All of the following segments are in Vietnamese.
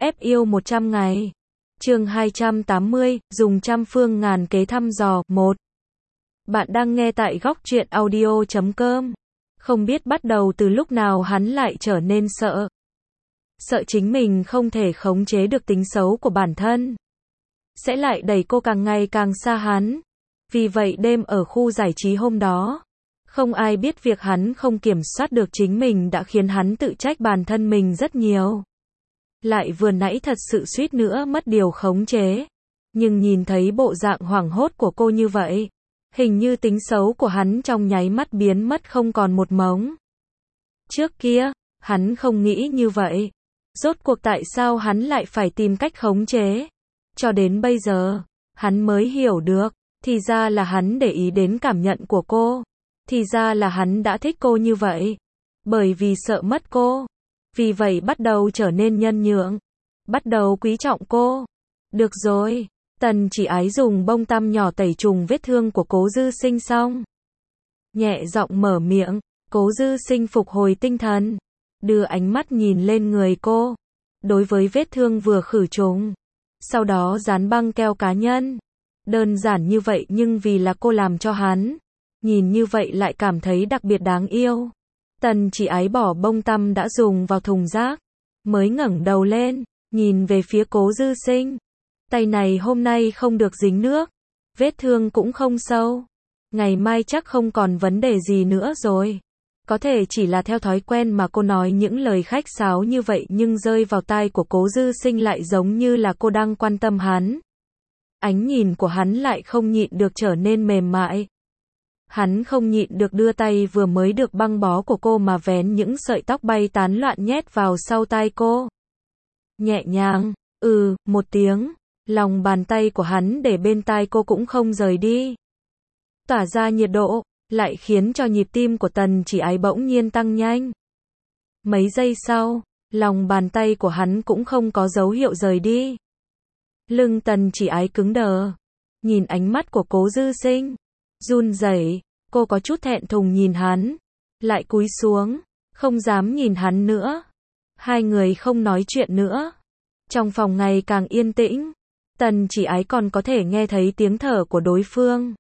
Ép yêu 100 ngày. Chương 280, dùng trăm phương ngàn kế thăm dò. 1. Bạn đang nghe tại góc truyện audio.com. Không biết bắt đầu từ lúc nào hắn lại trở nên sợ. Sợ chính mình không thể khống chế được tính xấu của bản thân. Sẽ lại đẩy cô càng ngày càng xa hắn. Vì vậy đêm ở khu giải trí hôm đó, không ai biết việc hắn không kiểm soát được chính mình đã khiến hắn tự trách bản thân mình rất nhiều. Lại vừa nãy thật sự suýt nữa mất điều khống chế. Nhưng nhìn thấy bộ dạng hoảng hốt của cô như vậy, hình như tính xấu của hắn trong nháy mắt biến mất không còn một mống. Trước kia, hắn không nghĩ như vậy. Rốt cuộc tại sao hắn lại phải tìm cách khống chế? Cho đến bây giờ, hắn mới hiểu được, thì ra là hắn để ý đến cảm nhận của cô. Thì ra là hắn đã thích cô như vậy. Bởi vì sợ mất cô. Vì vậy bắt đầu trở nên nhân nhượng. Bắt đầu quý trọng cô. Được rồi. Tần Chỉ Ái dùng bông tăm nhỏ tẩy trùng vết thương của Cố Dư Sinh xong. Nhẹ giọng mở miệng. Cố Dư Sinh phục hồi tinh thần. Đưa ánh mắt nhìn lên người cô. Đối với vết thương vừa khử trùng. Sau đó dán băng keo cá nhân. Đơn giản như vậy nhưng vì là cô làm cho hắn. Nhìn như vậy lại cảm thấy đặc biệt đáng yêu. Tần Chỉ Ái bỏ bông tăm đã dùng vào thùng rác. Mới ngẩng đầu lên, nhìn về phía Cố Dư Sinh. Tay này hôm nay không được dính nước. Vết thương cũng không sâu. Ngày mai chắc không còn vấn đề gì nữa rồi. Có thể chỉ là theo thói quen mà cô nói những lời khách sáo như vậy nhưng rơi vào tai của Cố Dư Sinh lại giống như là cô đang quan tâm hắn. Ánh nhìn của hắn lại không nhịn được trở nên mềm mại. Hắn không nhịn được đưa tay vừa mới được băng bó của cô mà vén những sợi tóc bay tán loạn nhét vào sau tai cô. Nhẹ nhàng, một tiếng, lòng bàn tay của hắn để bên tai cô cũng không rời đi. Tỏa ra nhiệt độ, lại khiến cho nhịp tim của Tần Chỉ Ái bỗng nhiên tăng nhanh. Mấy giây sau, lòng bàn tay của hắn cũng không có dấu hiệu rời đi. Lưng Tần Chỉ Ái cứng đờ, nhìn ánh mắt của Cố Dư Sinh. Run rẩy, cô có chút thẹn thùng nhìn hắn, lại cúi xuống, không dám nhìn hắn nữa. Hai người không nói chuyện nữa. Trong phòng ngày càng yên tĩnh, Tần Chỉ Ái còn có thể nghe thấy tiếng thở của đối phương.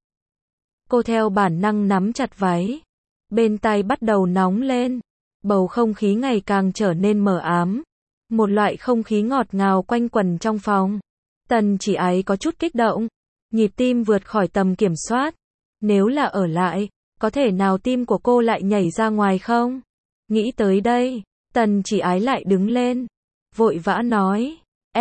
Cô theo bản năng nắm chặt váy, bên tai bắt đầu nóng lên, bầu không khí ngày càng trở nên mờ ám. Một loại không khí ngọt ngào quanh quẩn trong phòng. Tần Chỉ Ái có chút kích động, nhịp tim vượt khỏi tầm kiểm soát. Nếu là ở lại, có thể nào tim của cô lại nhảy ra ngoài không? Nghĩ tới đây, Tần Chỉ Ái lại đứng lên, vội vã nói,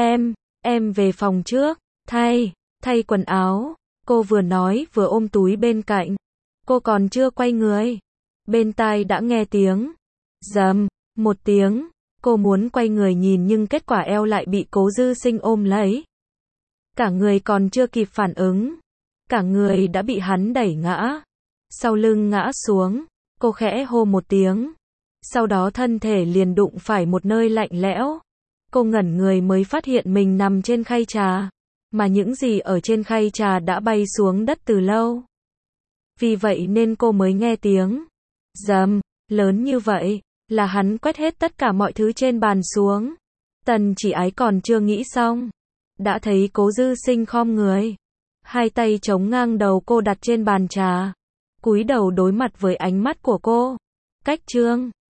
em về phòng trước, thay quần áo. Cô vừa nói vừa ôm túi bên cạnh. Cô còn chưa quay người. Bên tai đã nghe tiếng. Rầm, một tiếng. Cô muốn quay người nhìn nhưng kết quả eo lại bị Cố Dư Sinh ôm lấy. Cả người còn chưa kịp phản ứng. Cả người đã bị hắn đẩy ngã. Sau lưng ngã xuống. Cô khẽ hô một tiếng. Sau đó thân thể liền đụng phải một nơi lạnh lẽo. Cô ngẩn người mới phát hiện mình nằm trên khay trà. Mà những gì ở trên khay trà đã bay xuống đất từ lâu. Vì vậy nên cô mới nghe tiếng rầm lớn như vậy, là hắn quét hết tất cả mọi thứ trên bàn xuống. Tần Chỉ Ái còn chưa nghĩ xong, đã thấy Cố Dư Sinh khom người, hai tay chống ngang đầu cô đặt trên bàn trà, cúi đầu đối mặt với ánh mắt của cô. Cách chương